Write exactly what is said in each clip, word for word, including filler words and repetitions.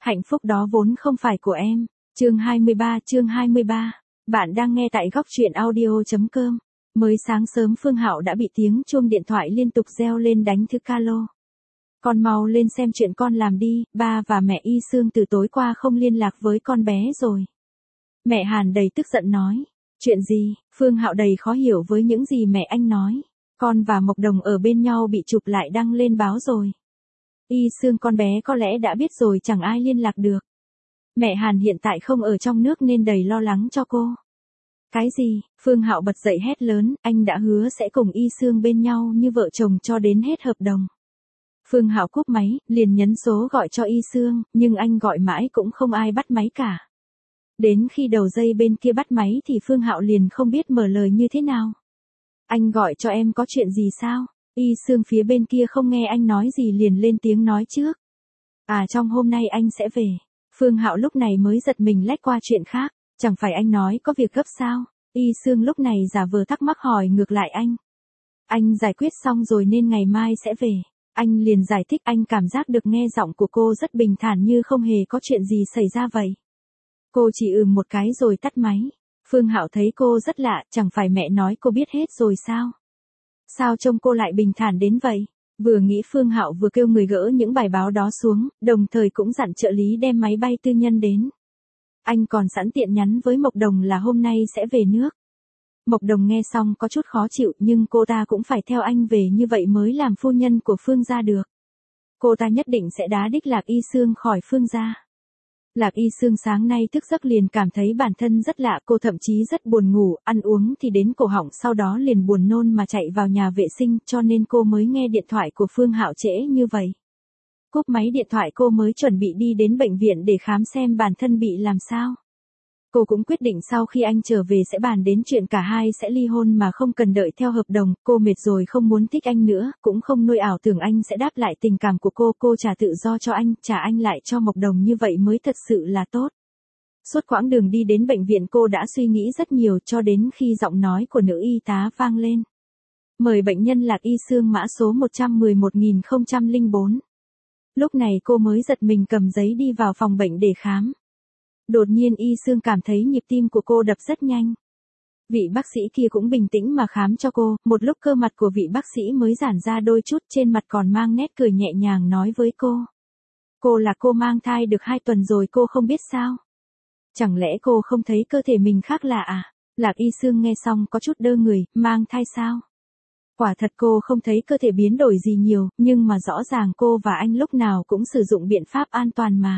Hạnh phúc đó vốn không phải của em. Chương hai mươi ba, chương hai mươi ba. Bạn đang nghe tại góc truyện audio.com. Mới sáng sớm Phương Hạo đã bị tiếng chuông điện thoại liên tục reo lên đánh thức calo. Con mau lên xem chuyện con làm đi, ba và mẹ Y Sương từ tối qua không liên lạc với con bé rồi. Mẹ Hàn đầy tức giận nói. Chuyện gì? Phương Hạo đầy khó hiểu với những gì mẹ anh nói. Con và Mộc Đồng ở bên nhau bị chụp lại đăng lên báo rồi. Y Sương con bé có lẽ đã biết rồi, chẳng ai liên lạc được. Mẹ Hàn hiện tại không ở trong nước nên đầy lo lắng cho cô. Cái gì? Phương Hạo bật dậy hét lớn, anh đã hứa sẽ cùng Y Sương bên nhau như vợ chồng cho đến hết hợp đồng. Phương Hạo cúp máy, liền nhấn số gọi cho Y Sương, nhưng anh gọi mãi cũng không ai bắt máy cả. Đến khi đầu dây bên kia bắt máy thì Phương Hạo liền không biết mở lời như thế nào. Anh gọi cho em có chuyện gì sao? Y Sương phía bên kia không nghe anh nói gì liền lên tiếng nói trước. À, trong hôm nay anh sẽ về. Phương Hạo lúc này mới giật mình lách qua chuyện khác. Chẳng phải anh nói có việc gấp sao? Y Sương lúc này giả vờ thắc mắc hỏi ngược lại anh. Anh giải quyết xong rồi nên ngày mai sẽ về. Anh liền giải thích, anh cảm giác được nghe giọng của cô rất bình thản như không hề có chuyện gì xảy ra vậy. Cô chỉ ừm một cái rồi tắt máy. Phương Hạo thấy cô rất lạ, chẳng phải mẹ nói cô biết hết rồi sao? Sao trông cô lại bình thản đến vậy? Vừa nghĩ Phương Hạo vừa kêu người gỡ những bài báo đó xuống, đồng thời cũng dặn trợ lý đem máy bay tư nhân đến. Anh còn sẵn tiện nhắn với Mộc Đồng là hôm nay sẽ về nước. Mộc Đồng nghe xong có chút khó chịu, nhưng cô ta cũng phải theo anh về, như vậy mới làm phu nhân của Phương gia được. Cô ta nhất định sẽ đá đích Lạc Y Sương khỏi Phương gia. Lạc Y Sương sáng nay thức giấc liền cảm thấy bản thân rất lạ, cô thậm chí rất buồn ngủ, ăn uống thì đến cổ họng, sau đó liền buồn nôn mà chạy vào nhà vệ sinh, cho nên cô mới nghe điện thoại của Phương Hạo trễ như vậy. Cúp máy điện thoại cô mới chuẩn bị đi đến bệnh viện để khám xem bản thân bị làm sao. Cô cũng quyết định sau khi anh trở về sẽ bàn đến chuyện cả hai sẽ ly hôn mà không cần đợi theo hợp đồng, cô mệt rồi không muốn thích anh nữa, cũng không nuôi ảo tưởng anh sẽ đáp lại tình cảm của cô, cô trả tự do cho anh, trả anh lại cho Mộc Đồng, như vậy mới thật sự là tốt. Suốt quãng đường đi đến bệnh viện cô đã suy nghĩ rất nhiều, cho đến khi giọng nói của nữ y tá vang lên. Mời bệnh nhân Lạc Y Sương mã số một trăm mười một nghìn không trăm lẻ bốn. Lúc này cô mới giật mình cầm giấy đi vào phòng bệnh để khám. Đột nhiên Y Sương cảm thấy nhịp tim của cô đập rất nhanh. Vị bác sĩ kia cũng bình tĩnh mà khám cho cô, một lúc cơ mặt của vị bác sĩ mới giãn ra đôi chút, trên mặt còn mang nét cười nhẹ nhàng nói với cô. Cô là cô mang thai được hai tuần rồi, cô không biết sao? Chẳng lẽ cô không thấy cơ thể mình khác lạ à? Lạc Y Sương nghe xong có chút đơ người, mang thai sao? Quả thật cô không thấy cơ thể biến đổi gì nhiều, nhưng mà rõ ràng cô và anh lúc nào cũng sử dụng biện pháp an toàn mà.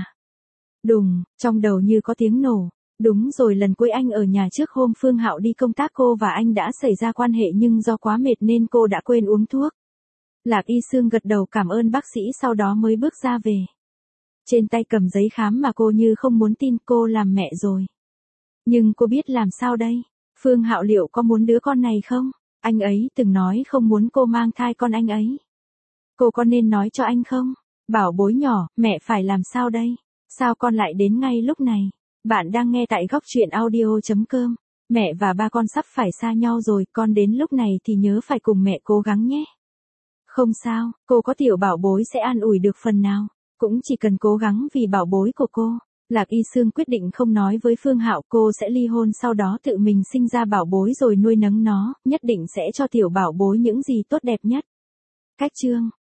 Đùng, trong đầu như có tiếng nổ. Đúng rồi, lần cuối anh ở nhà trước hôm Phương Hạo đi công tác cô và anh đã xảy ra quan hệ, nhưng do quá mệt nên cô đã quên uống thuốc. Lạc Y Sương gật đầu cảm ơn bác sĩ, sau đó mới bước ra về. Trên tay cầm giấy khám mà cô như không muốn tin, cô làm mẹ rồi. Nhưng cô biết làm sao đây? Phương Hạo liệu có muốn đứa con này không? Anh ấy từng nói không muốn cô mang thai con anh ấy. Cô có nên nói cho anh không? Bảo bối nhỏ, mẹ phải làm sao đây? Sao con lại đến ngay lúc này? Bạn đang nghe tại góc truyện audio.com. Mẹ và ba con sắp phải xa nhau rồi, con đến lúc này thì nhớ phải cùng mẹ cố gắng nhé. Không sao, cô có tiểu bảo bối sẽ an ủi được phần nào. Cũng chỉ cần cố gắng vì bảo bối của cô. Lạc Y Sương quyết định không nói với Phương Hạo, cô sẽ ly hôn, sau đó tự mình sinh ra bảo bối rồi nuôi nấng nó, nhất định sẽ cho tiểu bảo bối những gì tốt đẹp nhất. Cách chương